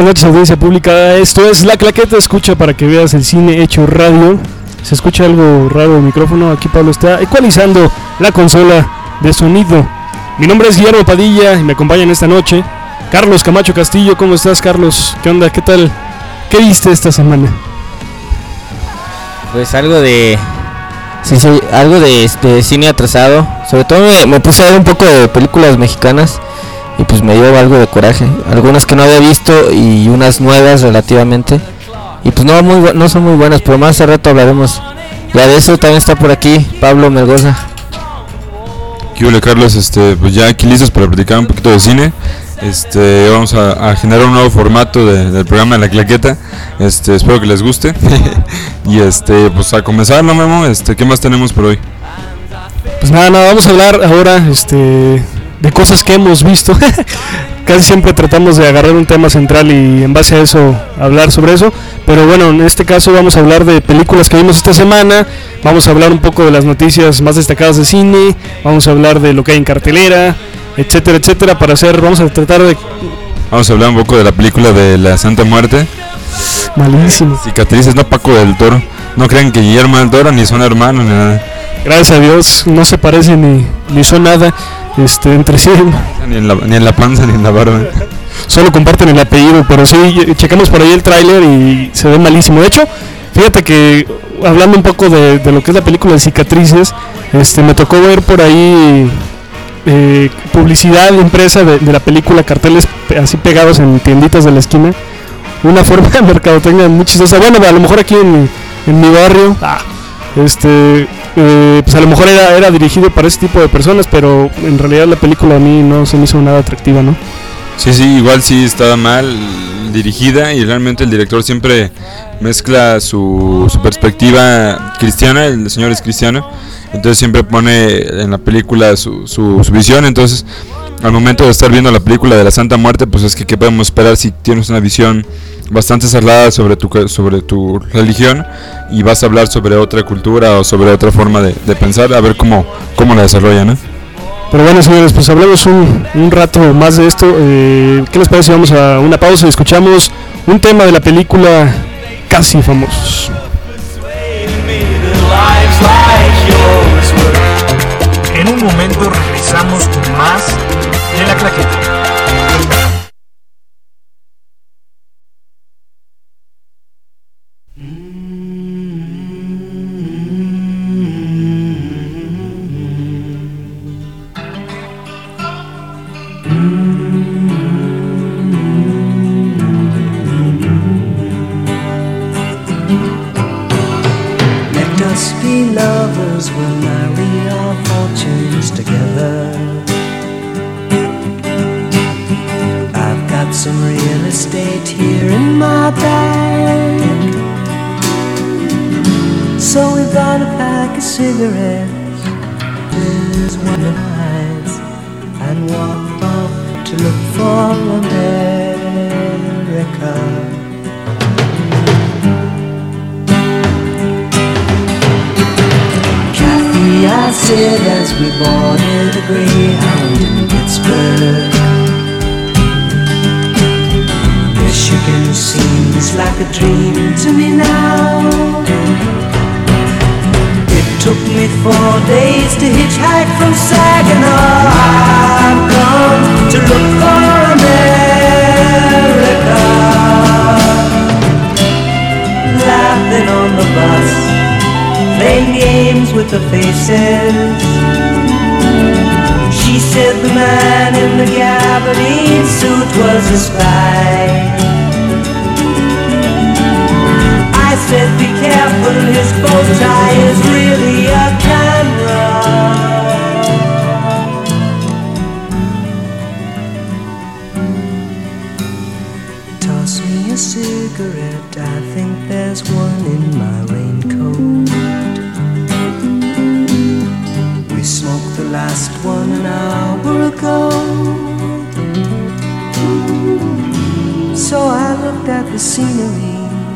noches, audiencia pública. Esto es La Claqueta, escucha para que veas el cine hecho radio. Se escucha algo raro el micrófono, aquí Pablo está ecualizando la consola de sonido. Mi nombre es Guillermo Padilla y me acompañan esta noche Carlos Camacho Castillo. ¿Cómo estás, Carlos? ¿Qué onda? ¿Qué tal? ¿Qué viste esta semana? Pues algo de... Sí, algo de cine atrasado. Sobre todo me puse a ver un poco de películas mexicanas y pues me dio algo de coraje. Algunas que no había visto y unas nuevas relativamente. Y pues no son muy buenas, pero más al rato hablaremos ya de eso. También está por aquí Pablo Melgoza. ¿Qué hola, Carlos? Pues ya aquí listos para platicar un poquito de cine. Vamos a generar un nuevo formato del programa de La Claqueta. Espero que les guste. Y pues a comenzar, ¿no, Memo? ¿Qué más tenemos por hoy? Pues nada, vamos a hablar ahora de cosas que hemos visto. Casi siempre tratamos de agarrar un tema central y en base a eso hablar sobre eso. Pero bueno, en este caso vamos a hablar de películas que vimos esta semana. Vamos a hablar un poco de las noticias más destacadas de cine. Vamos a hablar de lo que hay en cartelera, etcétera, etcétera. Vamos a hablar un poco de la película de la Santa Muerte. Malísimo. Cicatrices, no Paco del Toro. No crean que Guillermo del Toro ni son hermanos ni nada. Gracias a Dios, no se parecen ni son nada entre sí. Ni en la panza ni en la barba. Solo comparten el apellido, pero sí, checamos por ahí el tráiler y se ve malísimo. De hecho, fíjate que hablando un poco de lo que es la película de Cicatrices, me tocó ver por ahí publicidad impresa de la película, carteles así pegados en tienditas de la esquina. Una forma de mercadotecnia muy chistosa. Bueno, a lo mejor aquí en mi barrio, pues a lo mejor era dirigido para ese tipo de personas, pero en realidad la película a mí no se me hizo nada atractiva, ¿no? Sí, igual sí estaba mal dirigida y realmente el director siempre mezcla su perspectiva cristiana, el señor es cristiano, entonces siempre pone en la película su visión. Entonces al momento de estar viendo la película de la Santa Muerte, pues es que ¿qué podemos esperar si tienes una visión bastante cerrada sobre tu religión y vas a hablar sobre otra cultura o sobre otra forma de pensar, a ver cómo la desarrollan, ¿no? Pero bueno, señores, pues hablemos un rato más de esto. ¿Qué les parece si vamos a una pausa y escuchamos un tema de la película Casi Famosos? En un momento regresamos con más de La Claqueta. Cigarettes, there's one eyes, and walk off to look for America. Kathy, I said as we boarded a Greyhound in Pittsburgh, Michigan seems like a dream to me now. Took me 4 days to hitchhike from Saginaw. I've come to look for America. Laughing on the bus, playing games with the faces. She said the man in the gabardine suit was a spy. I said be careful, his bow tie is really a camera. Toss me a cigarette, I think there's one in my raincoat. We smoked the last one an hour ago. So I looked at the scenery.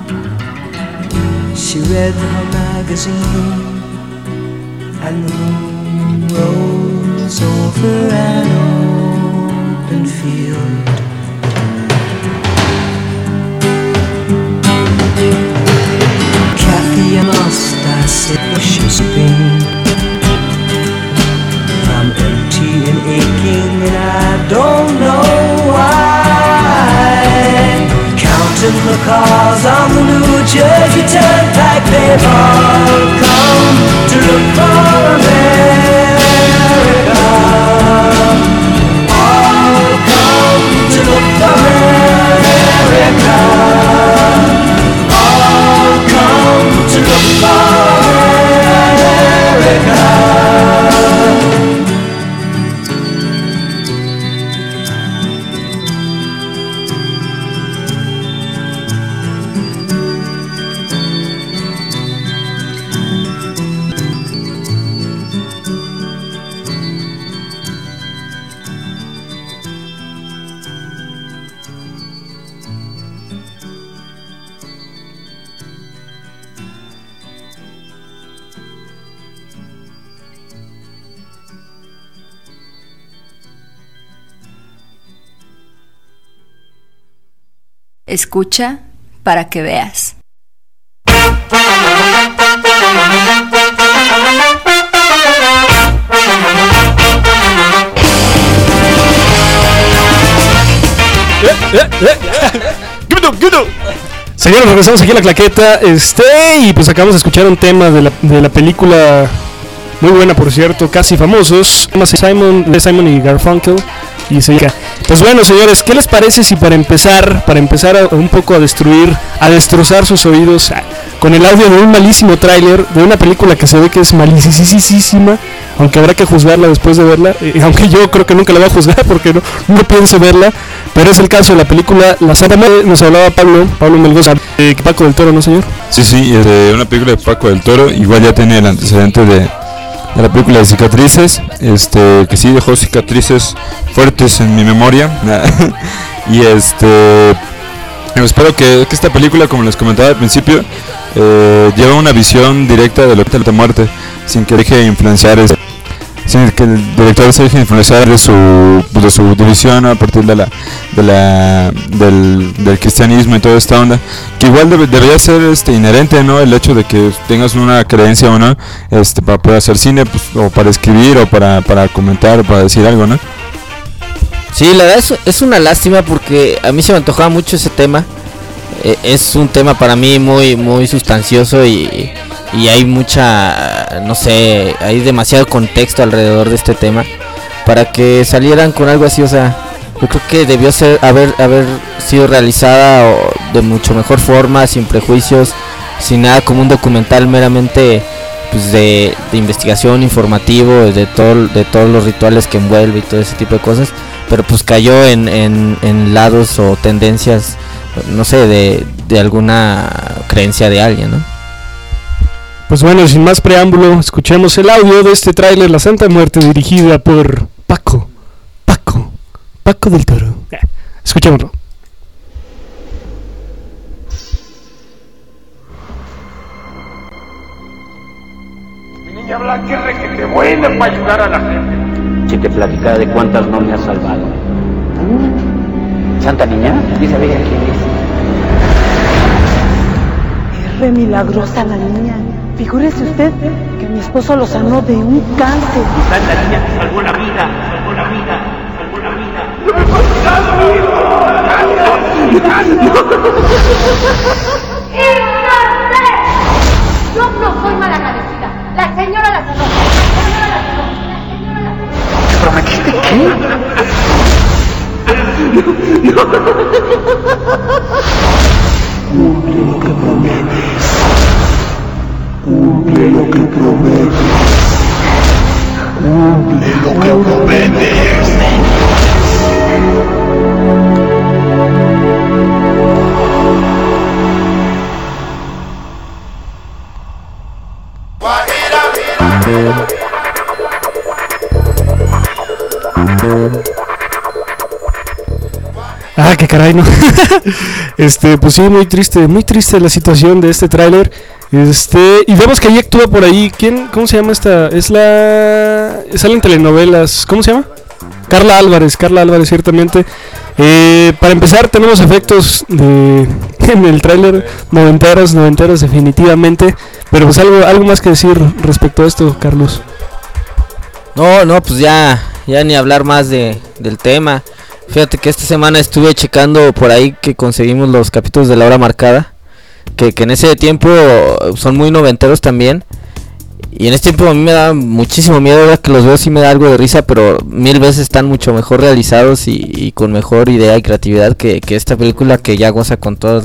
She read her magazine, and the moon rose over an open field. Escucha para que veas. Señores, regresamos aquí a la claqueta. Y pues acabamos de escuchar un tema de la película muy buena, por cierto, Casi Famosos, de Simon y Garfunkel. Y se llega. Pues bueno, señores, ¿qué les parece si para empezar un poco a destrozar sus oídos con el audio de un malísimo tráiler de una película que se ve que es malísima, aunque habrá que juzgarla después de verla, aunque yo creo que nunca la voy a juzgar porque no pienso verla, pero es el caso de la película La Santa Madre. Nos hablaba Pablo Melgoza, Paco del Toro, ¿no, señor? Sí, de una película de Paco del Toro. Igual ya tiene el antecedente de la película de Cicatrices, que sí dejó cicatrices fuertes en mi memoria. Y espero que esta película, como les comentaba al principio, lleva una visión directa de lo que es la muerte, sin que deje influenciar, sin que el director se deje influenciar de su división a partir del cristianismo y toda esta onda, que igual debería ser inherente, ¿no? El hecho de que tengas una creencia o no, para poder hacer cine, pues, o para escribir, o para comentar, o para decir algo, ¿no? Sí, la verdad es una lástima porque a mí se me antojaba mucho ese tema. Es un tema para mí muy muy sustancioso y hay mucha, no sé, hay demasiado contexto alrededor de este tema para que salieran con algo así. O sea, yo creo que debió haber sido realizada de mucho mejor forma, sin prejuicios, sin nada, como un documental meramente pues de investigación, informativo, de todos los rituales que envuelve y todo ese tipo de cosas, pero pues cayó en lados o tendencias, no sé, de alguna creencia de alguien, ¿no? Pues bueno, sin más preámbulo, escuchemos el audio de este tráiler, La Santa Muerte, dirigida por Paco del Toro. Escuchémoslo. Mi niña Blanca es requete buena para ayudar a la gente. Si te platicara de cuántas no me has salvado. Santa niña, ¿y sabía quién es? Es re milagrosa la niña. Figúrese usted que mi esposo lo sanó de un cáncer. Santa niña te salvó la vida, salvó la vida, salvó la vida. ¡No me pasa nada! Yo no soy malagradecida. La señora la sanó. ¿Me prometiste qué? Cumple lo que prometes. Cumple lo que prometes. Cumple lo que prometes. Ah, qué caray, ¿no? Pues sí, muy triste la situación de este tráiler. Y vemos que ahí actúa por ahí, ¿cómo se llama esta? Sale en telenovelas, ¿cómo se llama? Carla Álvarez, ciertamente. Para empezar, tenemos efectos en el tráiler noventeros definitivamente. Pero pues algo más que decir respecto a esto, Carlos. No, pues ya ni hablar más del tema. Fíjate que esta semana estuve checando por ahí que conseguimos los capítulos de La Hora Marcada, que en ese tiempo son muy noventeros también. Y en este tiempo a mí me da muchísimo miedo, ahora que los veo sí me da algo de risa, pero mil veces están mucho mejor realizados y con mejor idea y creatividad que esta película, que ya goza con todas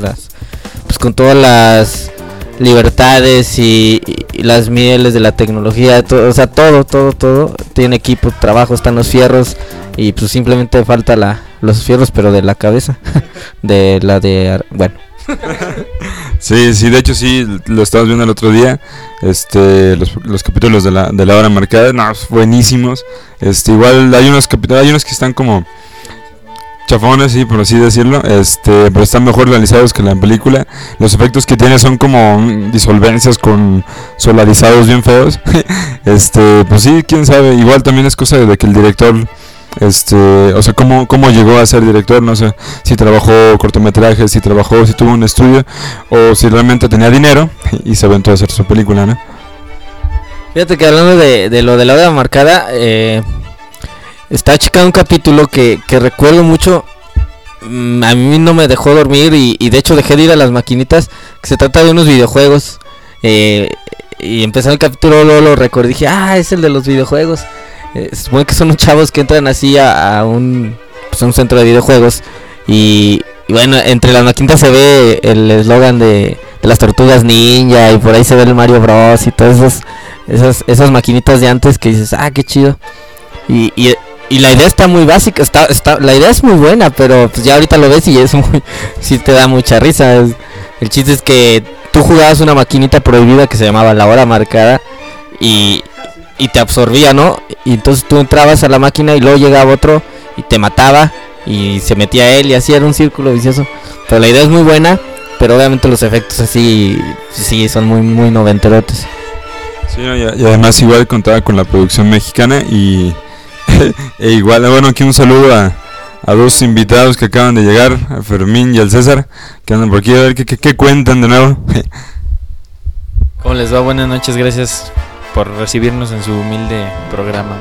las libertades y las mieles de la tecnología, todo, o sea, todo tiene equipo, trabajo, están los fierros y pues simplemente falta los fierros, pero de la cabeza, bueno. Sí, de hecho sí, lo estábamos viendo el otro día, los capítulos de la Hora Marcada, no, buenísimos. Igual hay unos que están como chafones, sí, por así decirlo, pero están mejor realizados que la película. Los efectos que tiene son como disolvencias con solarizados bien feos. Pues sí, quién sabe, igual también es cosa de que el director o sea, cómo llegó a ser director, no sé si trabajó cortometrajes, si tuvo un estudio o si realmente tenía dinero y se aventó a hacer su película, ¿no? Fíjate que hablando de lo de la hora marcada, estaba checando un capítulo que recuerdo mucho. A mí no me dejó dormir y de hecho dejé de ir a las maquinitas, que se trata de unos videojuegos. Y empezó el capítulo, lo recordé, dije, es el de los videojuegos. Se supone que son unos chavos que entran así a un centro de videojuegos. Y bueno, entre las maquinitas se ve el eslogan de las tortugas ninja, y por ahí se ve el Mario Bros. Y todas esas maquinitas de antes que dices, qué chido. Y la idea está muy básica, la idea es muy buena, pero pues ya ahorita lo ves y sí te da mucha risa. El chiste es que tú jugabas una maquinita prohibida que se llamaba la hora marcada y te absorbía, ¿no? Y entonces tú entrabas a la máquina y luego llegaba otro y te mataba y se metía él y así era un círculo vicioso. Pero la idea es muy buena, pero obviamente los efectos así sí son muy muy noventerotes. Sí, y además igual contaba con la producción mexicana y e igual, bueno, aquí un saludo a dos invitados que acaban de llegar, a Fermín y al César, que andan por aquí, a ver qué cuentan de nuevo. ¿Cómo les va? Buenas noches, gracias por recibirnos en su humilde programa.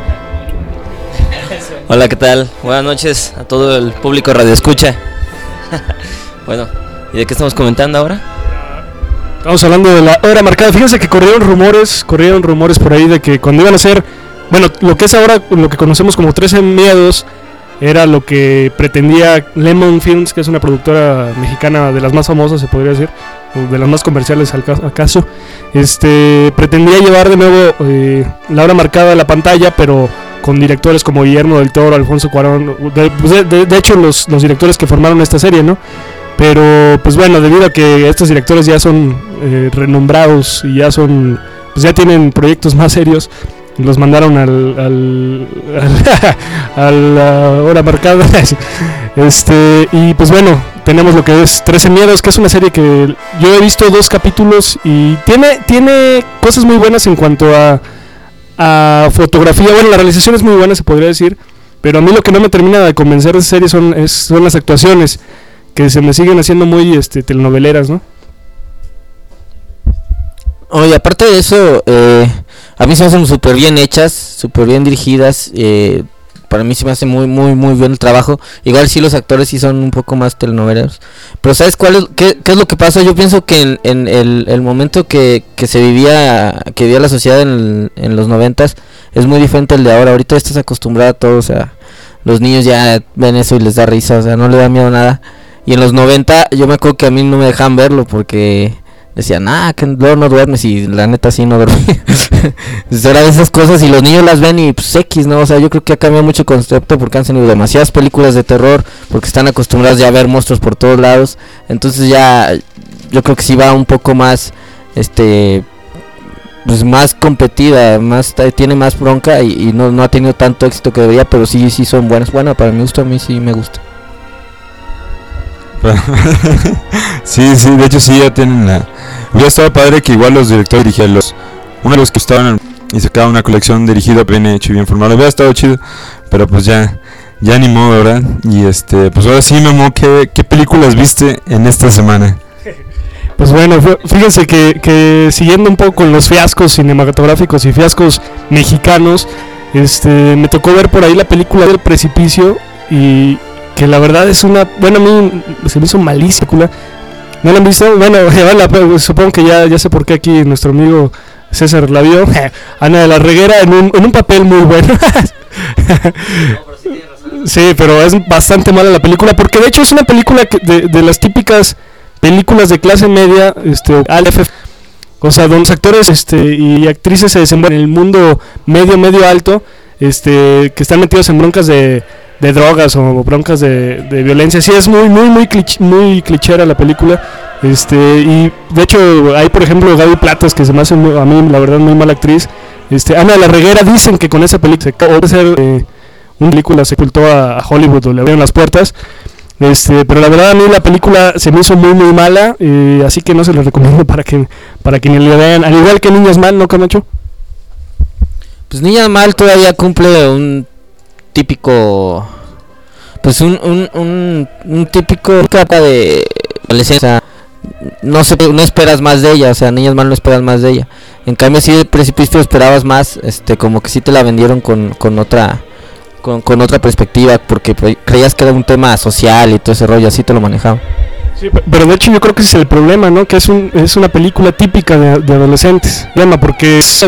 Hola, ¿qué tal? Buenas noches a todo el público Radio Escucha. Bueno, ¿y de qué estamos comentando ahora? Estamos hablando de la hora marcada. Fíjense que corrieron rumores por ahí de que cuando iban a hacer, bueno, lo que es ahora, lo que conocemos como 13 Miedos, era lo que pretendía Lemon Films, que es una productora mexicana de las más famosas, se podría decir, o de las más comerciales acaso. Pretendía llevar de nuevo la hora marcada a la pantalla, pero con directores como Guillermo del Toro, Alfonso Cuarón, de hecho los directores que formaron esta serie, ¿no? Pero pues bueno, debido a que estos directores ya son renombrados y pues ya tienen proyectos más serios, los mandaron a la hora marcada. Y pues bueno, tenemos lo que es 13 Miedos, que es una serie que yo he visto 2 capítulos y tiene cosas muy buenas en cuanto a fotografía. Bueno, la realización es muy buena, se podría decir, pero a mí lo que no me termina de convencer de esa serie son las actuaciones, que se me siguen haciendo muy telenoveleras, ¿no? Oye, aparte de eso, a mí se me hacen súper bien hechas, súper bien dirigidas. Para mí se me hace muy muy muy bien el trabajo. Igual sí, los actores sí son un poco más telenoveleros. Pero ¿sabes qué es lo que pasa? Yo pienso que en el momento que vivía la sociedad en los 90s es muy diferente al de ahora. Ahorita estás acostumbrado a todo, o sea, los niños ya ven eso y les da risa, o sea, no les da miedo nada. Y en los 90 yo me acuerdo que a mí no me dejaban verlo porque decían, que luego no duermes, y la neta sí no duerme. Era de esas cosas y los niños las ven y pues X, ¿no? O sea, yo creo que ha cambiado mucho el concepto porque han salido demasiadas películas de terror, porque están acostumbrados ya a ver monstruos por todos lados. Entonces ya yo creo que sí va un poco más, pues más competida, tiene más bronca y no ha tenido tanto éxito que debería, pero sí son buenas. Bueno, para mi gusto, a mí sí me gusta. Sí, de hecho sí ya tienen hubiera estado padre que igual los directores dirigían uno de los que estaban y sacaban una colección dirigida, bien hecho y bien formado. Hubiera estado chido, pero pues ya ni modo, ¿verdad? Y pues ahora sí, Memo, ¿qué películas viste en esta semana? Pues bueno, fíjense que siguiendo un poco con los fiascos cinematográficos y fiascos mexicanos, me tocó ver por ahí la película del Precipicio, y que la verdad es a mí se me hizo malísima. ¿No la han visto? Bueno, supongo que ya sé por qué aquí nuestro amigo César la vio. Ana de la Reguera en un papel muy bueno. Sí, pero es bastante mala la película, porque de hecho es una película de las típicas películas de clase media, o sea, donde los actores y actrices se desenvuelven en el mundo medio alto, que están metidos en broncas de drogas o broncas de violencia. Sí, es muy clichera la película. Y de hecho hay, por ejemplo, Gaby Platas, que se me hace a mí la verdad muy mala actriz. Ana de la Reguera, dicen que con esa película se acabó de hacer una película, se ocultó a Hollywood, o le abrieron las puertas. Pero la verdad a mí la película se me hizo muy mala, así que no se la recomiendo para que ni le vean, al igual que Niñas Mal, ¿no, Camacho? Pues Niñas Mal todavía cumple típico, pues un típico capa de adolescencia. No esperas más de ella, o sea, Niñas Mal no esperas más de ella. En cambio, si El Precipicio esperabas más, como que sí te la vendieron con otra perspectiva, porque creías que era un tema social y todo ese rollo, así te lo manejaban. Sí, pero de hecho yo creo que ese es el problema, ¿no? Que es una película típica de adolescentes. Porque es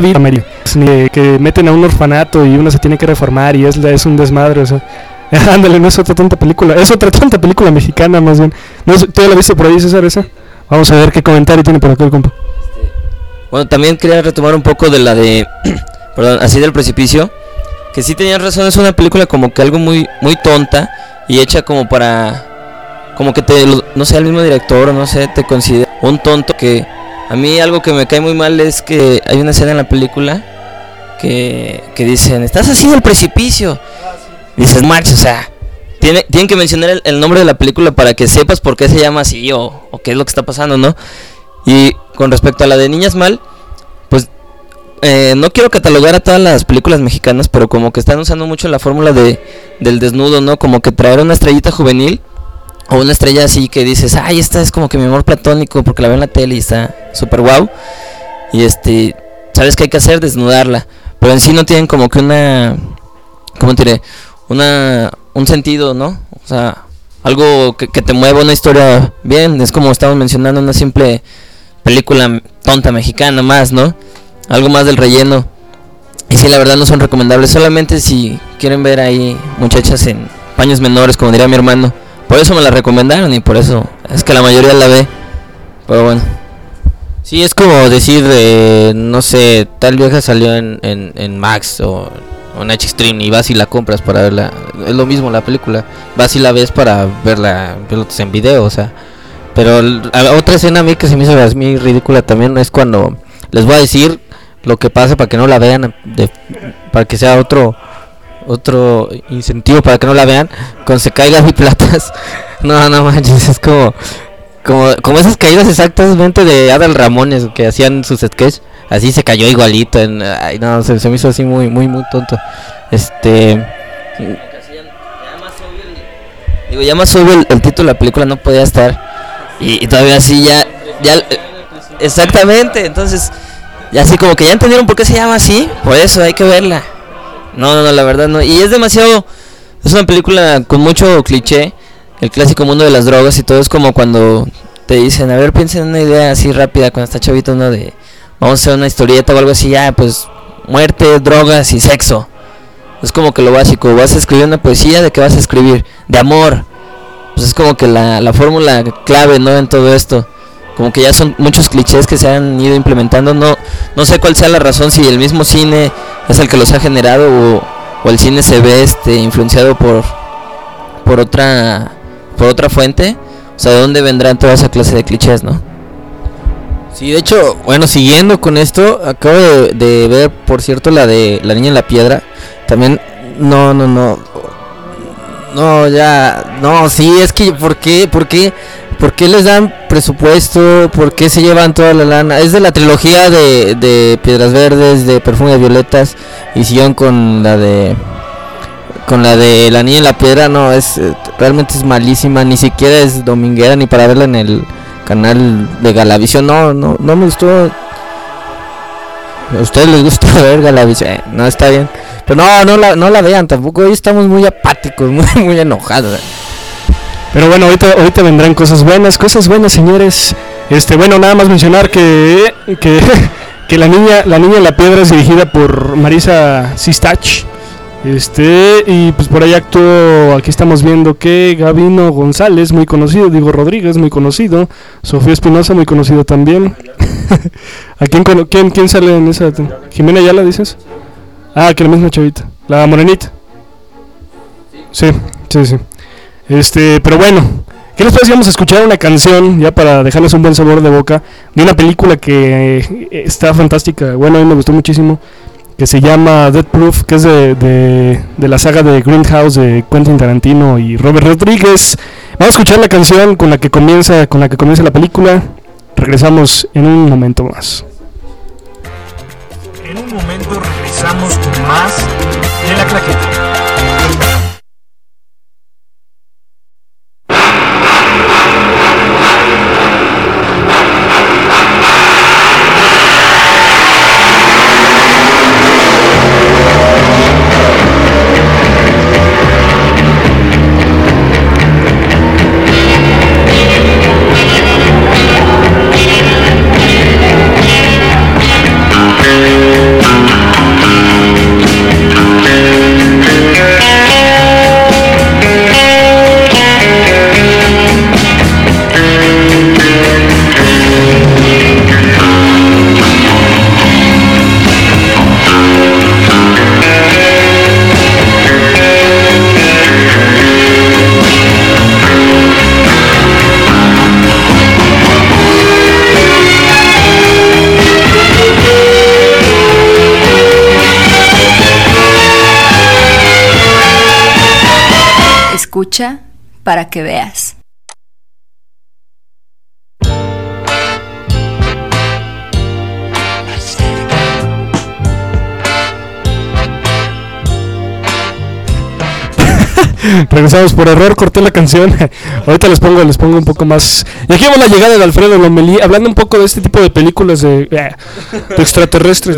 que meten a un orfanato y uno se tiene que reformar y es un desmadre, o sea. Ándale, no es otra tonta película, es otra tonta película mexicana más bien. ¿No, ¿tú ya la viste por ahí, César, esa? Vamos a ver qué comentario tiene por acá el compa. Bueno, también quería retomar un poco de la de, perdón, así del Precipicio, que sí tenías razón, es una película como que algo muy muy tonta y hecha como para, como que no sé, el mismo director o no sé, te considera un tonto. Que a mí algo que me cae muy mal es que hay una escena en la película que dicen, estás así del precipicio. Dices, marcha, o sea, tienen que mencionar el nombre de la película para que sepas por qué se llama así o qué es lo que está pasando, ¿no? Y con respecto a la de Niñas Mal, pues no quiero catalogar a todas las películas mexicanas, pero como que están usando mucho la fórmula del desnudo, ¿no? Como que traer una estrellita juvenil o una estrella así que dices, ay, esta es como que mi amor platónico porque la veo en la tele y está súper guau. Y ¿sabes qué hay que hacer? Desnudarla. Pero en sí no tienen como que una, ¿cómo te diré? Un sentido, ¿no? O sea, algo que te mueva una historia bien. Es como estamos mencionando, una simple película tonta mexicana más, ¿no? Algo más del relleno. Y sí, la verdad no son recomendables. Solamente si quieren ver ahí muchachas en paños menores, como diría mi hermano. Por eso me la recomendaron y por eso es que la mayoría la ve. Pero bueno. Sí, es como decir, no sé, tal vieja salió en Max o en Xstream y vas y la compras para verla. Es lo mismo la película, vas y la ves para verla en video, o sea. Pero otra escena a mí que se me hizo muy ridícula también es cuando les voy a decir lo que pasa para que no la vean, para que sea otro incentivo para que no la vean. Cuando se caigan y platas, no manches, es como esas caídas exactamente de Adal Ramones que hacían sus sketches. Así se cayó igualito. Ay, no, se me hizo así muy tonto. Ya más obvio el título de la película no podía estar. Y todavía así ya exactamente. Entonces, ya así como que ya entendieron por qué se llama así. Por eso hay que verla. No, la verdad no. Y es demasiado. Es una película con mucho cliché. El clásico mundo de las drogas y todo. Es como cuando te dicen, a ver, piensen en una idea así rápida cuando está chavito, uno de, vamos a hacer una historieta o algo así, ya, pues, muerte, drogas y sexo. Es como que lo básico. Vas a escribir una poesía, ¿de qué vas a escribir? De amor. Pues es como que la fórmula clave, ¿no? En todo esto. Como que ya son muchos clichés que se han ido implementando. No sé cuál sea la razón, si el mismo cine es el que los ha generado o el cine se ve influenciado por otra fuente. O sea, ¿de dónde vendrán toda esa clase de clichés, no? Sí, de hecho, bueno, siguiendo con esto, acabo de ver, por cierto, la de La Niña en la Piedra. También, sí, es que, ¿por qué les dan presupuesto? ¿Por qué se llevan toda la lana? Es de la trilogía de Piedras Verdes, de Perfume de Violetas, y siguieron con la de La Niña en la Piedra. No, realmente es malísima, ni siquiera es dominguera ni para verla en el canal de Galavisión. No me gustó. ¿A ustedes les gusta ver Galavisión? No, está bien. Pero no la vean tampoco. Hoy estamos muy apáticos, muy enojados. Pero bueno, ahorita vendrán cosas buenas, señores. Bueno, nada más mencionar que la niña en la Piedra es dirigida por Marisa Sistach. Y pues por ahí actuó, aquí estamos viendo que Gabino González, muy conocido, Diego Rodríguez, muy conocido, Sofía Espinosa, muy conocido también. ¿A quién sale en esa? ¿Jimena Ayala dices? Ah, que la misma chavita, la morenita. Sí. Pero bueno, ¿qué les parece? Vamos a escuchar una canción ya para dejarles un buen sabor de boca de una película que está fantástica. Bueno, a mí me gustó muchísimo, que se llama Death Proof, que es de la saga de Grindhouse de Quentin Tarantino y Robert Rodríguez. Vamos a escuchar la canción con la que comienza la película. Regresamos en un momento más. En un momento regresamos con más de La Claqueta. Escucha para que veas. Regresamos por error, corté la canción. Ahorita les pongo un poco más. Y aquí vemos la llegada de Alfredo Lomelí, hablando un poco de este tipo de películas de extraterrestres.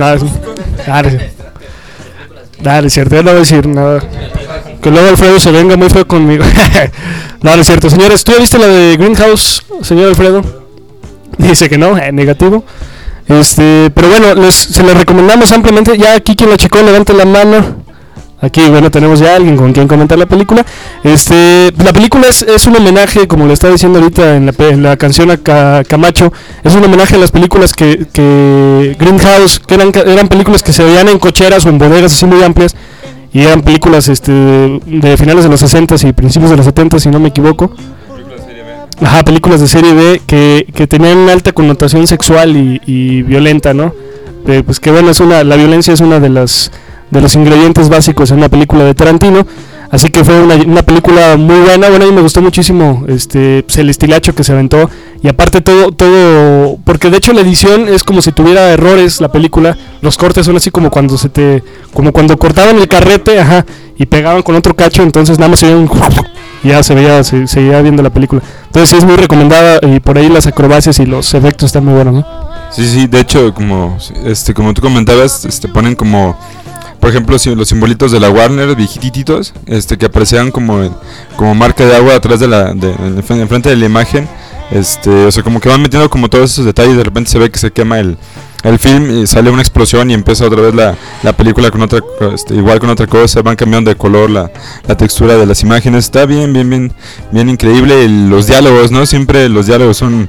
Dale, es cierto, ya no voy a decir nada. Que luego Alfredo se venga muy feo conmigo. No, es cierto. Señores, ¿tú ya viste la de Greenhouse, señor Alfredo? Dice que no, negativo. Pero bueno, se les recomendamos ampliamente. Ya aquí quien la checó, levante la mano. Aquí, bueno, tenemos ya alguien con quien comentar la película. La película es un homenaje, como le estaba diciendo ahorita en la canción a Camacho, es un homenaje a las películas que Greenhouse, que eran películas que se veían en cocheras o en bodegas así muy amplias, y eran películas de finales de los 60s y principios de los 70s, si no me equivoco. Ajá, películas de serie B que tenían una alta connotación sexual y violenta, ¿no? Pues que bueno, la violencia es una de los ingredientes básicos en una película de Tarantino, así que fue una película muy buena. Bueno, a mí me gustó muchísimo pues el estilacho que se aventó, y aparte todo, porque de hecho la edición es como si tuviera errores la película. Los cortes son así como cuando cuando cortaban el carrete, ajá, y pegaban con otro cacho, entonces nada más se veía y ya seguía viendo la película. Entonces sí es muy recomendada, y por ahí las acrobacias y los efectos están muy buenos, ¿no? Sí, de hecho, como tú comentabas, ponen como, por ejemplo, los simbolitos de la Warner viejititos, que aparecían como marca de agua atrás enfrente de la imagen, o sea, como que van metiendo como todos esos detalles. De repente se ve que se quema el film y sale una explosión y empieza otra vez la película con otra, igual con otra cosa, van cambiando de color la textura de las imágenes. Está bien increíble. Y los diálogos, ¿no? Siempre los diálogos son,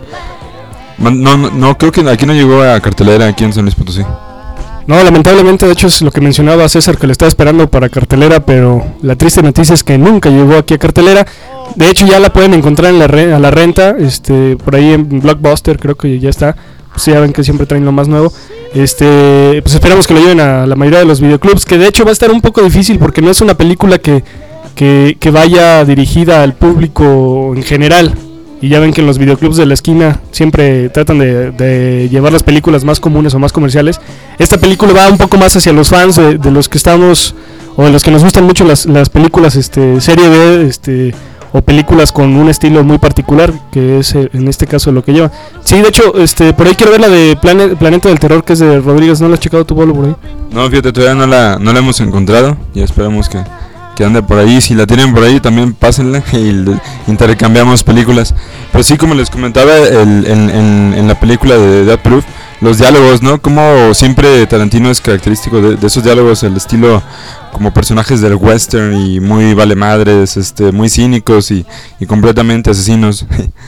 no creo que aquí no llegó a cartelera aquí en San Luis Potosí. No, lamentablemente, de hecho es lo que mencionaba César, que le estaba esperando para cartelera, pero la triste noticia es que nunca llegó aquí a cartelera. De hecho ya la pueden encontrar a la renta, por ahí en Blockbuster creo que ya está. Pues ya ven que siempre traen lo más nuevo. Pues esperamos que lo lleven a la mayoría de los videoclubs, que de hecho va a estar un poco difícil porque no es una película que vaya dirigida al público en general. Y ya ven que en los videoclubs de la esquina siempre tratan de llevar las películas más comunes o más comerciales. Esta película va un poco más hacia los fans de los que estamos, o de los que nos gustan mucho las películas serie B, o películas con un estilo muy particular, que es en este caso lo que lleva. Sí, de hecho, por ahí quiero ver la de Planeta del Terror, que es de Rodríguez. ¿No la has checado tu bolo por ahí? No, fíjate, todavía no la hemos encontrado, y esperamos que ande por ahí. Si la tienen por ahí también pásenla y intercambiamos películas. Pero sí, como les comentaba en la película de Death Proof, los diálogos, ¿no? Como siempre Tarantino es característico de esos diálogos, el estilo como personajes del western y muy vale madres, muy cínicos y completamente asesinos.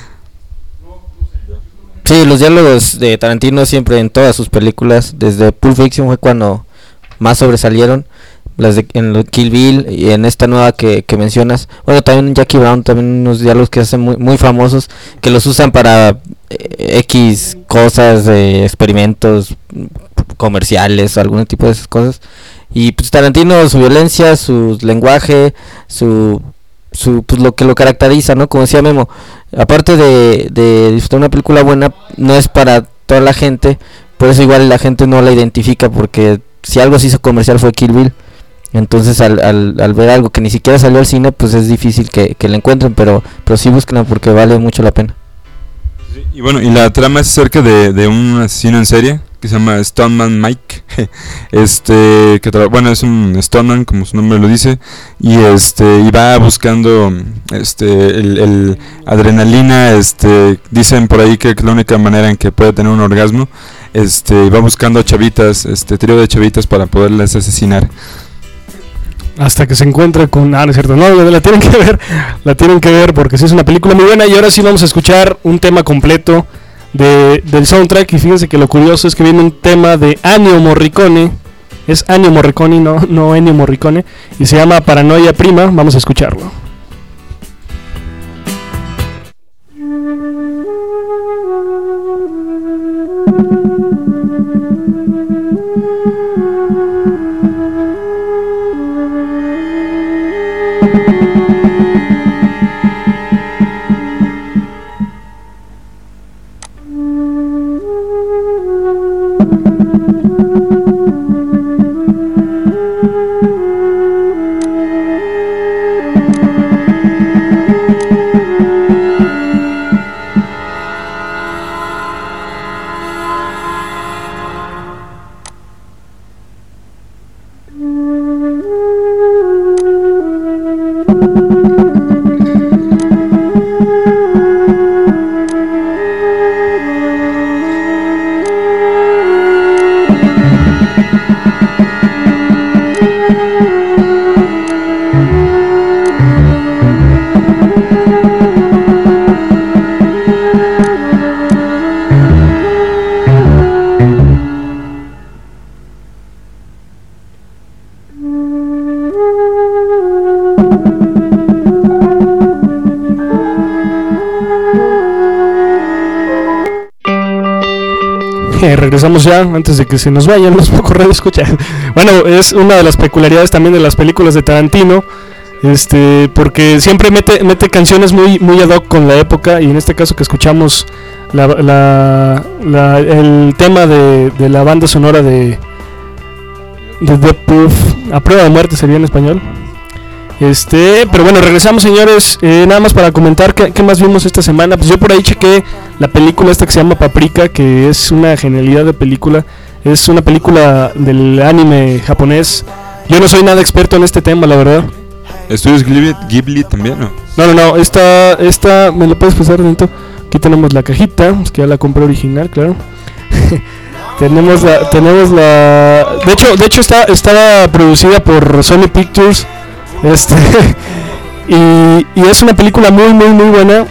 Sí, los diálogos de Tarantino siempre en todas sus películas, desde Pulp Fiction fue cuando más sobresalieron. En Kill Bill y en esta nueva que mencionas. Bueno, también Jackie Brown, también unos diálogos que hacen muy, muy famosos, que los usan para X cosas, experimentos comerciales o algún tipo de esas cosas. Y pues Tarantino, su violencia, su lenguaje, pues lo que lo caracteriza, ¿no? Como decía Memo, aparte de disfrutar una película buena, no es para toda la gente, por eso igual la gente no la identifica, porque si algo se hizo comercial fue Kill Bill. Entonces al ver algo que ni siquiera salió al cine, pues es difícil que la encuentren, pero sí búsquenla porque vale mucho la pena. Sí, y bueno, y la trama es acerca de un asesino en serie que se llama Stoneman Mike, bueno, es un Stoneman como su nombre lo dice, y y va buscando el adrenalina, dicen por ahí que es la única manera en que puede tener un orgasmo, y va buscando chavitas, trío de chavitas para poderlas asesinar. Hasta que se encuentra con... no es cierto, no, la tienen que ver porque sí es una película muy buena. Y ahora sí vamos a escuchar un tema completo del soundtrack. Y fíjense que lo curioso es que viene un tema de Ennio Morricone. Es Ennio Morricone, no Ennio Morricone. Y se llama Paranoia Prima. Vamos a escucharlo. regresamos ya antes de que se nos vayan los pocos radioescuchas. Bueno, es una de las peculiaridades también de las películas de Tarantino, porque siempre mete canciones muy ad hoc con la época, y en este caso que escuchamos el tema de la banda sonora de Death Proof, A Prueba de Muerte sería en español. Pero bueno, regresamos, señores. Nada más para comentar qué más vimos esta semana. Pues yo por ahí chequé la película esta que se llama Paprika, que es una genialidad de película. Es una película del anime japonés. Yo no soy nada experto en este tema, la verdad. ¿Estudios Ghibli también, no? No, esta ¿me lo puedes pasar, Dento? Aquí tenemos la cajita, es que ya la compré original, claro. tenemos la de hecho está producida por Sony Pictures. Y es una película muy buena.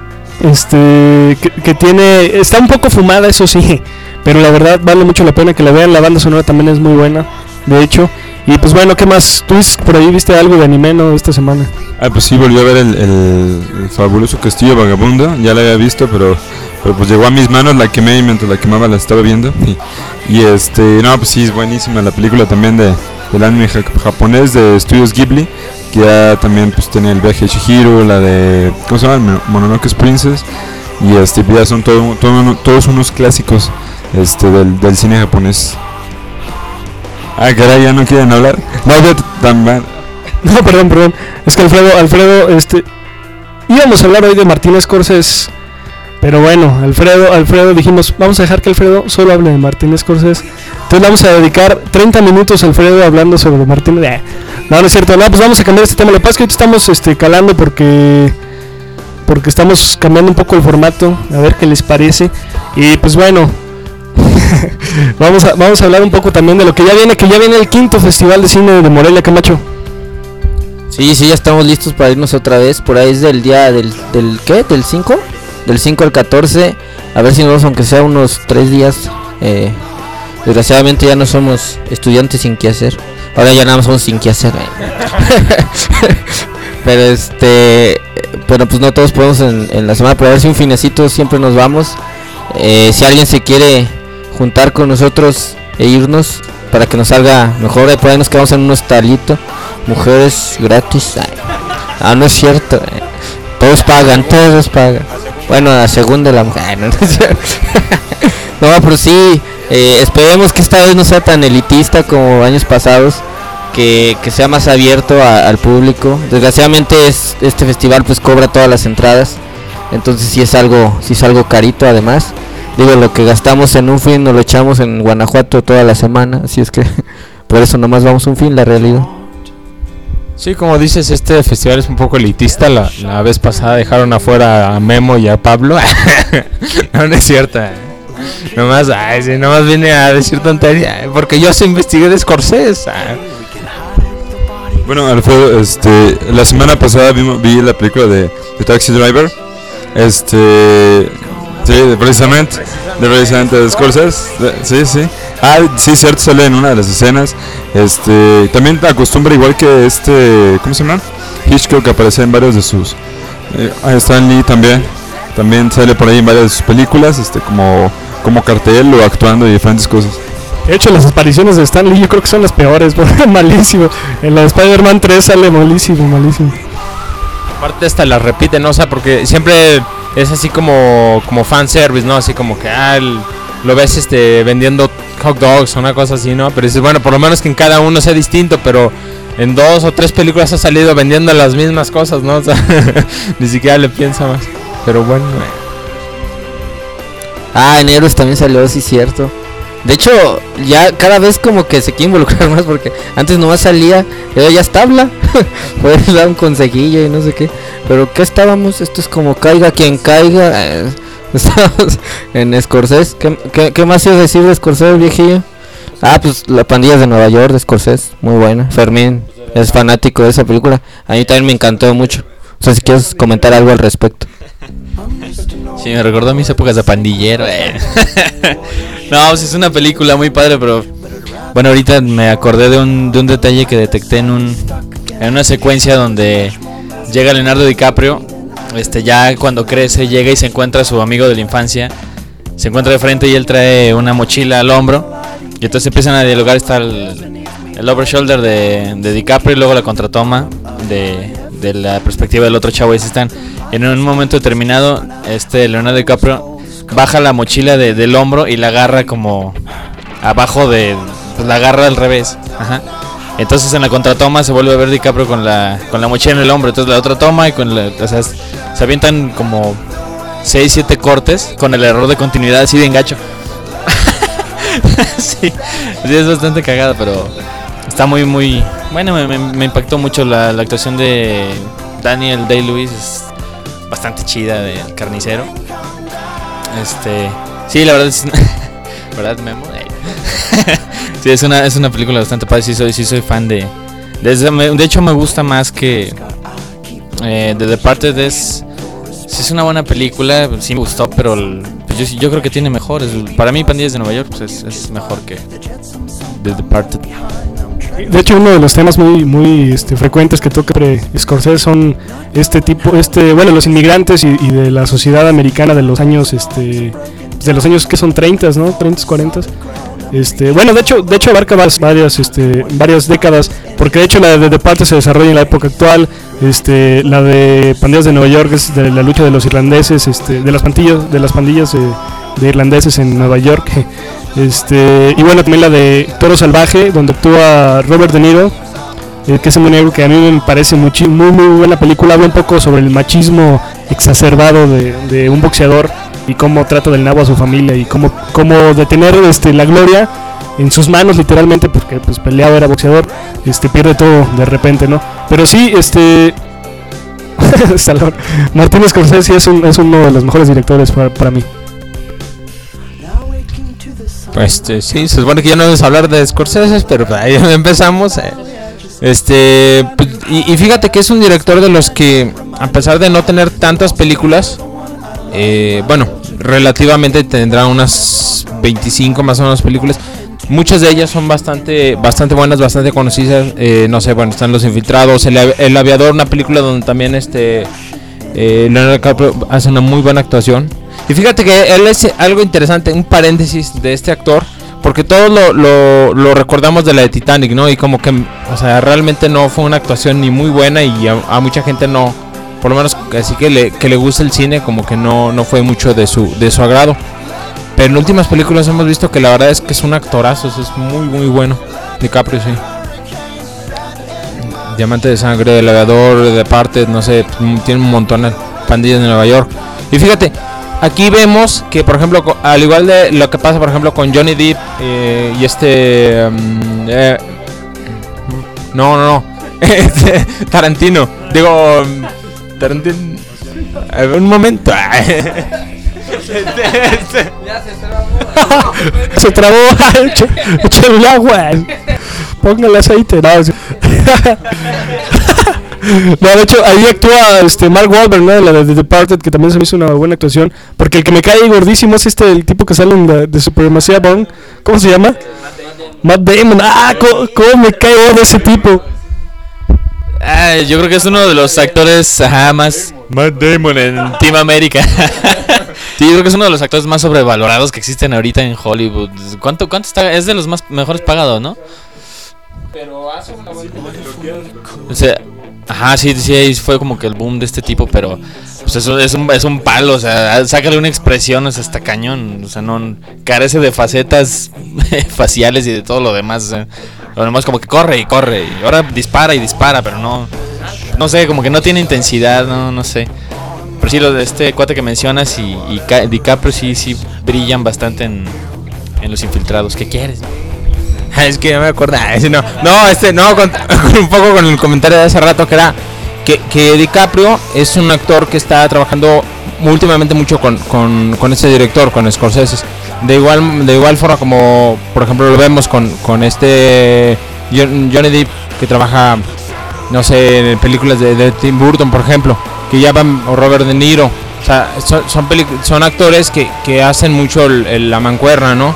Que tiene, está un poco fumada, eso sí, pero la verdad vale mucho la pena que la vean. La banda sonora también es muy buena, de hecho. Y pues bueno, ¿qué más? ¿Tú por ahí viste algo de anime, no, esta semana? Pues sí, volví a ver el fabuloso Castillo Vagabundo. Ya la había visto, pero pues llegó a mis manos, la quemé, y mientras la quemaba la estaba viendo. Y no, pues sí, es buenísima la película también del anime japonés de Estudios Ghibli, que ya también pues tiene el viaje de Chihiro, la de, ¿cómo se llama? Mononoke's Princess, y ya son todos unos clásicos del cine japonés. Caray, ya no quieren hablar. No, perdón. Es que Alfredo, íbamos a hablar hoy de Martin Scorsese, pero bueno, Alfredo dijimos, vamos a dejar que Alfredo solo hable de Martin Scorsese. Entonces vamos a dedicar 30 minutos a Alfredo hablando sobre Martin. No es cierto, pues vamos a cambiar este tema. Lo que pasa es que ahorita estamos calando porque estamos cambiando un poco el formato, a ver qué les parece. Y pues bueno, vamos a hablar un poco también de lo que ya viene el quinto Festival de Cine de Morelia, Camacho. Sí, ya estamos listos para irnos otra vez. Por ahí es del día del ¿qué? ¿Del 5? Del 5 al 14. A ver si nos vamos, aunque sea unos 3 días. Desgraciadamente ya no somos estudiantes sin qué hacer. Ahora ya nada más somos sin qué hacer. Pero pues no todos podemos en la semana. Pero a ver si un finecito siempre nos vamos. Si alguien se quiere juntar con nosotros e irnos para que nos salga mejor, por ahí nos quedamos en un hostalito, mujeres gratis. No es cierto, todos pagan. Bueno, la segunda la mujer. No, pero sí, esperemos que esta vez no sea tan elitista como años pasados, que sea más abierto al público. Desgraciadamente este festival pues cobra todas las entradas, entonces sí es algo carito. Además, digo, lo que gastamos en un fin nos lo echamos en Guanajuato toda la semana, así es que por eso nomás vamos un fin, la realidad. Sí, como dices, este festival es un poco elitista. La vez pasada dejaron afuera a Memo y a Pablo. No es cierto. Nomás vine a decir tontería, porque yo se investigué de Scorsese. Bueno, Alfredo, la semana pasada vi la película de Taxi Driver. Sí, precisamente de Scorsese. Sí. Sí, cierto, sale en una de las escenas. También acostumbra, igual que ¿cómo se llama? Hitchcock, aparece en varios de sus. Stan Lee también sale por ahí en varias de sus películas, como cartel o actuando y diferentes cosas. De hecho, las apariciones de Stan Lee yo creo que son las peores, malísimo. En la de Spider-Man 3 sale malísimo. Aparte esta la repite, ¿no? O sea, porque siempre es así como fanservice, ¿no? Así como que lo ves vendiendo hot dogs o una cosa así, ¿no? Pero dices, bueno, por lo menos que en cada uno sea distinto, pero en 2 o 3 películas ha salido vendiendo las mismas cosas, ¿no? O sea, ni siquiera le piensa más. Pero bueno. En Héroes también salió, sí, cierto. De hecho, ya cada vez como que se quiere involucrar más, porque antes nomás salía, ya está habla. Puedes dar un consejillo y no sé qué. Pero ¿qué estábamos? Esto es como caiga quien caiga. Estábamos en Scorsese. ¿Qué más ibas a decir de Scorsese, viejillo? Pues La Pandilla de Nueva York de Scorsese, muy buena. Fermín es fanático de esa película. A mí también me encantó mucho. O sea, si quieres comentar algo al respecto. Sí, me recordó a mis épocas de pandillero. No, pues es una película muy padre, pero bueno, ahorita me acordé de un detalle que detecté en una secuencia donde llega Leonardo DiCaprio, ya cuando crece llega y se encuentra a su amigo de la infancia, se encuentra de frente y él trae una mochila al hombro. Y entonces empiezan a dialogar. Está el over shoulder de DiCaprio y luego la contratoma de la perspectiva del otro chavo. Y así están. En un momento determinado, Leonardo DiCaprio baja la mochila del hombro y la agarra como abajo pues la agarra al revés. Ajá. Entonces en la contratoma se vuelve a ver DiCaprio con la mochila en el hombro. Entonces la otra toma y o sea, se avientan como 6-7 cortes con el error de continuidad así de engacho. sí, es bastante cagada, pero está muy bueno. Me impactó mucho la actuación de Daniel Day-Lewis. Es bastante chida, del carnicero. Sí, la verdad es ¿verdad, Memo? Sí, es una película bastante padre. Sí soy fan de hecho me gusta más que The Departed. Es una buena película, sí me gustó, pero pues yo creo que tiene mejores. Para mí Pandillas de Nueva York pues es mejor que The Departed. De hecho, uno de los temas muy frecuentes que toca Scorsese son los inmigrantes y de la sociedad americana de los años de los años que son 30, ¿no? 30, 40. Bueno, de hecho abarca varias décadas, porque de hecho la de The Departed se desarrolla en la época actual. La de Pandillas de Nueva York es de la lucha de los irlandeses, de las pandillas de irlandeses en Nueva York. Y bueno, también la de Toro Salvaje, donde actúa Robert De Niro, que es un negro, que a mí me parece muy buena película. Habla un poco sobre el machismo exacerbado de un boxeador y cómo trata del nabo a su familia y cómo de tener la gloria en sus manos, literalmente, porque pues peleaba, era boxeador, pierde todo de repente, ¿no? Pero sí, Martin Scorsese es uno de los mejores directores para mí. Pues sí, se supone que ya no debes hablar de Scorsese, pero ahí empezamos. Y fíjate que es un director de los que, a pesar de no tener tantas películas, bueno, relativamente tendrá unas 25 más o menos películas. Muchas de ellas son bastante buenas, bastante conocidas. No sé, bueno, están Los Infiltrados, El Aviador, una película donde también Leonardo DiCaprio hace una muy buena actuación. Y fíjate que él es algo interesante, un paréntesis de este actor, porque todos lo recordamos de la de Titanic, ¿no? Y como que, o sea, realmente no fue una actuación ni muy buena y a mucha gente no, por lo menos así que le gusta el cine, como que no fue mucho de su agrado. Pero en últimas películas hemos visto que la verdad es que es un actorazo, es muy bueno. DiCaprio, sí. Diamante de Sangre, El Aviador, The Departed, no sé, tiene un montón. Pandillas de Nueva York. Y fíjate, aquí vemos que, por ejemplo, al igual de lo que pasa, por ejemplo, con Johnny Depp y no. Tarantino. Digo, Tarantino. Un momento. Se trabó. Échale el agua. Póngale aceite. No, de hecho, ahí actúa Mark Wahlberg, ¿no? La de The Departed, que también se me hizo una buena actuación. Porque el que me cae gordísimo es el tipo que sale de Supremacía Born. ¿Cómo se llama? Matt Damon. ¿Cómo me cae gordo ese tipo? Yo creo que es uno de los actores más Matt Damon en Team America. Sí, yo creo que es uno de los actores más sobrevalorados que existen ahorita en Hollywood. ¿Cuánto está? Es de los mejores pagados, ¿no? Pero hace una buena... O sea, sí, fue como que el boom de este tipo, pero pues eso es un palo, o sea, sácale una expresión, o sea, está cañón, o sea, no carece de facetas faciales y de todo lo demás, o sea, lo demás como que corre y ahora dispara, pero no sé, como que no tiene intensidad, no sé. Pero sí, lo de este cuate que mencionas y DiCaprio sí brillan bastante en Los Infiltrados. ¿Qué quieres? Es que no me acuerdo. Con un poco con el comentario de hace rato, que era que DiCaprio es un actor que está trabajando últimamente mucho con este director, con Scorsese. De igual forma como, por ejemplo, lo vemos con Johnny Depp, que trabaja, no sé, en películas de Tim Burton, por ejemplo, que ya van, o Robert De Niro. O sea, son actores que hacen mucho la mancuerna, ¿no?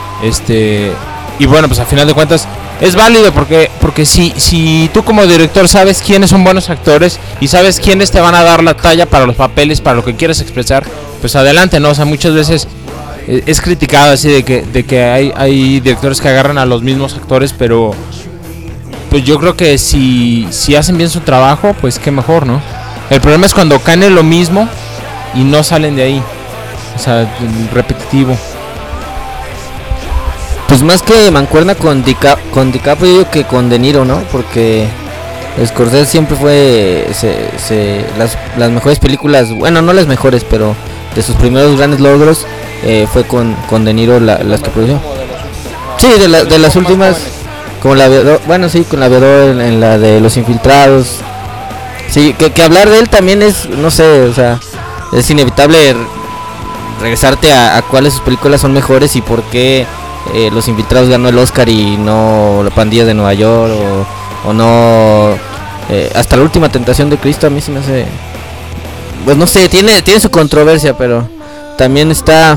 Y bueno, pues a final de cuentas es válido, porque si tú como director sabes quiénes son buenos actores y sabes quiénes te van a dar la talla para los papeles, para lo que quieres expresar, pues adelante, ¿no? O sea, muchas veces es criticado así de que hay directores que agarran a los mismos actores, pero pues yo creo que si hacen bien su trabajo, pues qué mejor, ¿no? El problema es cuando caen en lo mismo y no salen de ahí, o sea, repetitivo. Pues más que mancuerna con DiCaprio, yo digo que con De Niro, ¿no? Porque Scorsese siempre fue las mejores películas, bueno, no las mejores, pero de sus primeros grandes logros fue con De Niro las que produjo. Sí, de las últimas, como La Aviador, bueno, sí, con La Aviador en la de Los Infiltrados. Sí, que hablar de él también es, no sé, o sea, es inevitable regresarte a cuáles sus películas son mejores y por qué Los Infiltrados ganó el Oscar y no La Pandilla de Nueva York o no hasta La Última Tentación de Cristo. A mí se me hace, pues no sé, tiene su controversia, pero también está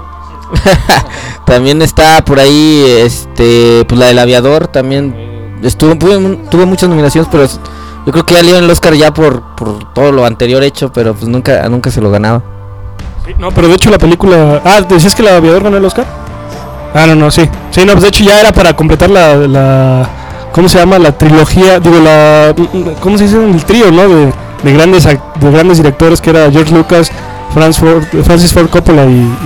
también está por ahí pues la del Aviador también tuvo muchas nominaciones, pero yo creo que ya le dieron el Oscar ya por todo lo anterior hecho, pero pues nunca se lo ganaba. No, pero de hecho la película... ¿decías que El Aviador ganó el Oscar? No, sí. Sí, no, pues de hecho ya era para completar la ¿cómo se llama? La trilogía, digo, ¿cómo se dice? El trío, ¿no? De grandes directores, que era George Lucas, Francis Ford Coppola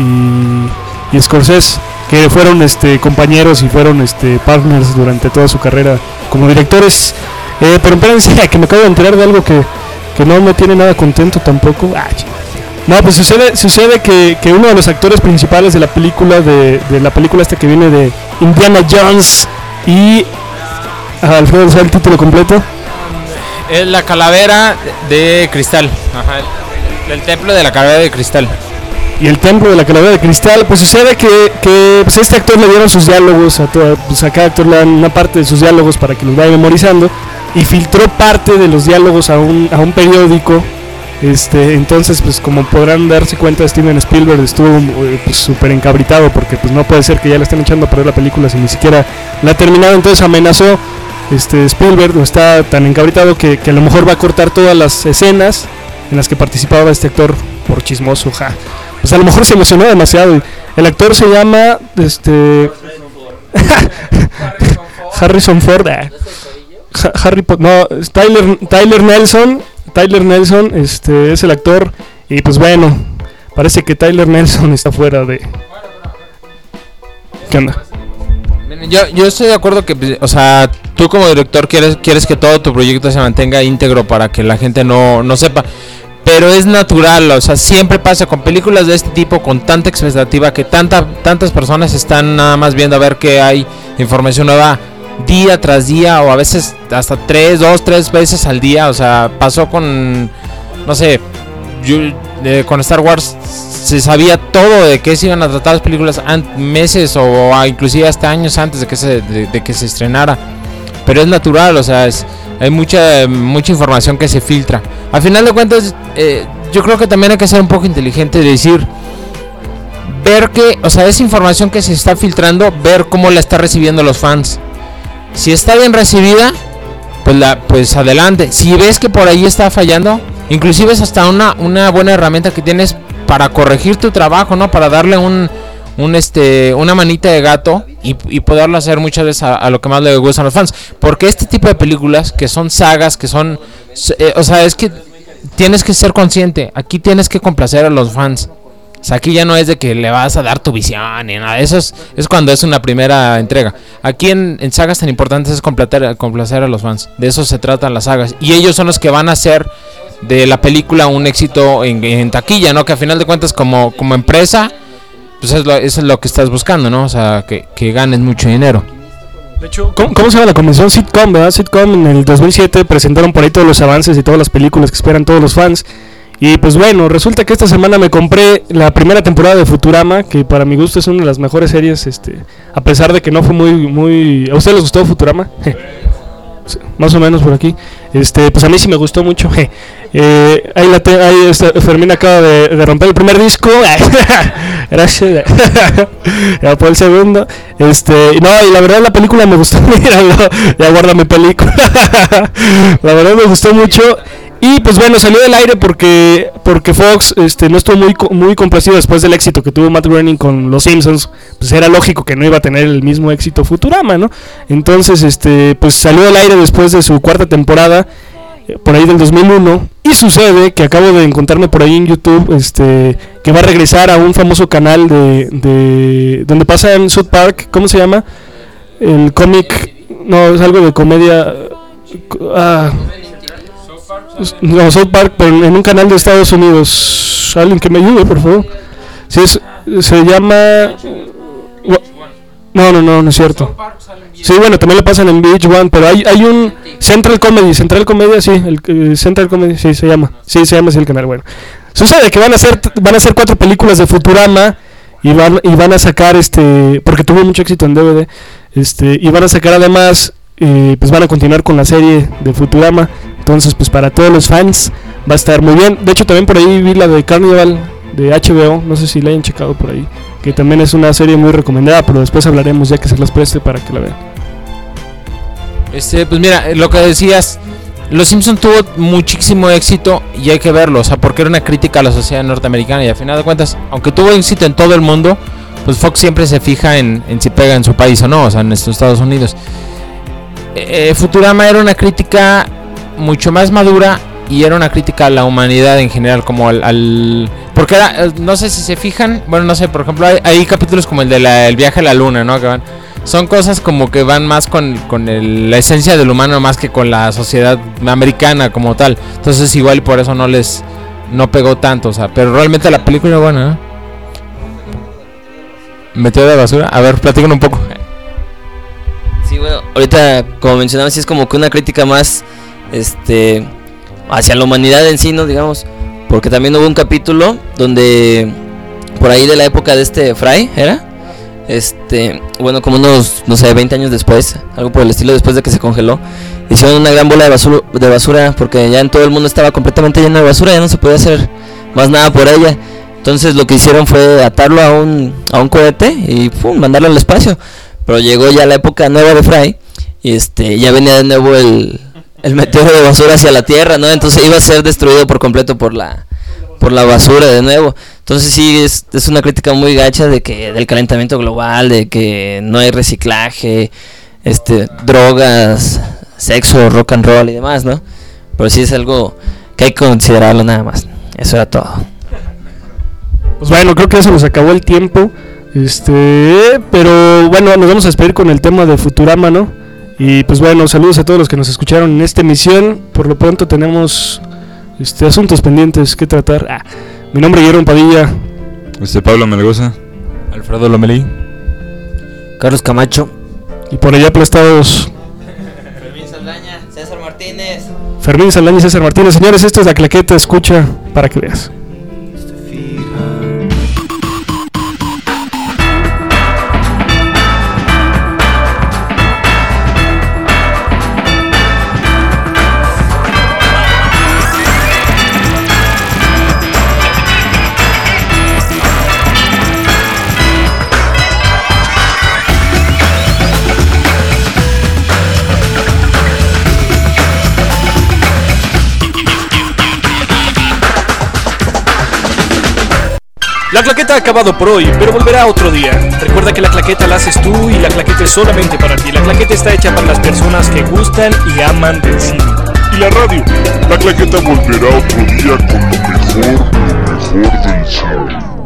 y Scorsese, que fueron compañeros y fueron partners durante toda su carrera como directores. Pero espérense, que me acabo de enterar de algo que no me tiene nada contento tampoco. No, pues sucede que uno de los actores principales de la película, de la película que viene de Indiana Jones y... Alfredo, ¿sabe el título completo? Es La Calavera de Cristal. Ajá, el templo de la Calavera de Cristal. Y el templo de la Calavera de Cristal, pues sucede que pues este actor le dieron sus diálogos a cada actor le dan una parte de sus diálogos para que los vaya memorizando, y filtró parte de los diálogos a un periódico. Entonces, pues como podrán darse cuenta, Steven Spielberg estuvo pues súper encabritado, porque pues no puede ser que ya le estén echando a perder la película si ni siquiera la ha terminado. Entonces amenazó Spielberg, está tan encabritado que a lo mejor va a cortar todas las escenas en las que participaba este actor por chismoso. Pues a lo mejor se emocionó demasiado. El actor se llama Harrison Ford. Tyler Nelson es el actor. Y pues bueno, parece que Tyler Nelson está fuera de... ¿Qué onda? Yo estoy de acuerdo que, o sea, tú como director quieres que todo tu proyecto se mantenga íntegro para que la gente no sepa, pero es natural, o sea, siempre pasa con películas de este tipo, con tanta expectativa, que tantas personas están nada más viendo a ver que hay información nueva día tras día, o a veces hasta 2-3 veces al día. O sea, pasó con, no sé, con Star Wars se sabía todo de qué se iban a tratar las películas meses o inclusive hasta años antes de que se estrenara. Pero es natural, o sea, hay mucha información que se filtra. Al final de cuentas, yo creo que también hay que ser un poco inteligente de decir, ver que, o sea, esa información que se está filtrando, ver cómo la está recibiendo los fans. Si está bien recibida, pues adelante. Si ves que por ahí está fallando, inclusive es hasta una buena herramienta que tienes para corregir tu trabajo, ¿no? Para darle una manita de gato y poderlo hacer muchas veces a lo que más le gustan a los fans. Porque este tipo de películas, que son sagas, que son... o sea, es que tienes que ser consciente. Aquí tienes que complacer a los fans. O sea, aquí ya no es de que le vas a dar tu visión ni nada. Eso es cuando es una primera entrega. Aquí en sagas tan importantes es complacer a los fans. De eso se tratan las sagas. Y ellos son los que van a hacer de la película un éxito en taquilla, ¿no? Que a final de cuentas como empresa, pues eso es lo que estás buscando, ¿no? O sea, que ganes mucho dinero. De hecho, ¿cómo se llama la convención? Sitcom, ¿verdad? Sitcom en el 2007 presentaron por ahí todos los avances y todas las películas que esperan todos los fans. Y pues bueno, resulta que esta semana me compré la primera temporada de Futurama, que para mi gusto es una de las mejores series, a pesar de que no fue muy... ¿A ustedes les gustó Futurama? Más o menos por aquí. Pues a mí sí me gustó mucho. Fermín acaba de romper el primer disco. Gracias. Ya por el segundo. No, y la verdad la película me gustó. Míralo, ya guarda mi película. La verdad me gustó mucho. Y pues bueno, salió del aire porque Fox no estuvo muy complacido después del éxito que tuvo Matt Groening con Los Simpsons. Pues era lógico que no iba a tener el mismo éxito Futurama, ¿no? Entonces pues salió del aire después de su cuarta temporada, por ahí del 2001. Y sucede que acabo de encontrarme por ahí en YouTube que va a regresar a un famoso canal de donde pasa en South Park. ¿Cómo se llama? El cómic, no, es algo de comedia. No, South Park, pero en un canal de Estados Unidos. Alguien que me ayude, por favor. Sí, se llama... No es cierto. Sí, bueno, también lo pasan en VH1, pero hay un Central Comedy, sí, el Central Comedy, sí, se llama así el canal. Bueno, sucede que van a hacer 4 películas de Futurama y van a sacar porque tuvo mucho éxito en DVD, y van a sacar además, pues van a continuar con la serie de Futurama. Entonces, pues para todos los fans va a estar muy bien. De hecho, también por ahí vi la de Carnival de HBO, no sé si la hayan checado por ahí, que también es una serie muy recomendada, pero después hablaremos ya que se las preste para que la vean. Pues mira, lo que decías, Los Simpsons tuvo muchísimo éxito y hay que verlo, o sea, porque era una crítica a la sociedad norteamericana y al final de cuentas, aunque tuvo éxito en todo el mundo, pues Fox siempre se fija en si pega en su país o no, o sea, en estos Estados Unidos. Futurama era una crítica mucho más madura y era una crítica a la humanidad en general, como porque era, no sé si se fijan, bueno, no sé, por ejemplo, hay capítulos como el de el viaje a la luna, ¿no? Que son cosas como que van más con la esencia del humano más que con la sociedad americana como tal. Entonces igual por eso no pegó tanto, o sea, pero realmente la película es buena, ¿no? ¿Metió de basura? A ver, platican un poco. Sí, bueno, ahorita como mencionaba, sí es como que una crítica más hacia la humanidad en sí, ¿no? Digamos, porque también hubo un capítulo donde por ahí de la época de Fry, ¿era? Bueno, como unos, no sé, 20 años después, algo por el estilo, después de que se congeló, hicieron una gran bola de basura porque ya en todo el mundo estaba completamente lleno de basura, ya no se podía hacer más nada por ella. Entonces lo que hicieron fue atarlo a un cohete y ¡pum!, mandarlo al espacio. Pero llegó ya la época nueva de Fry y ya venía de nuevo el meteoro de basura hacia la Tierra, ¿no? Entonces iba a ser destruido por completo por la basura de nuevo. Entonces sí es una crítica muy gacha del calentamiento global, de que no hay reciclaje, drogas, sexo, rock and roll y demás, ¿no? Pero sí es algo que hay que considerarlo nada más. Eso era todo. Pues bueno, creo que ya se nos acabó el tiempo. Pero bueno, nos vamos a despedir con el tema de Futurama, ¿no? Y pues bueno, saludos a todos los que nos escucharon en esta emisión. Por lo pronto tenemos asuntos pendientes que tratar. Mi nombre es Guillermo Padilla. Pablo Melgoza. Alfredo Lomelí. Carlos Camacho. Y por allá aplastados Fermín Saldaña, César Martínez. Fermín Saldaña y César Martínez. Señores, esto es La Claqueta, escucha para que veas. La claqueta ha acabado por hoy, pero volverá otro día. Recuerda que la claqueta la haces tú y la claqueta es solamente para ti. La claqueta está hecha para las personas que gustan y aman del cine. Y la radio. La claqueta volverá otro día con lo mejor del cine.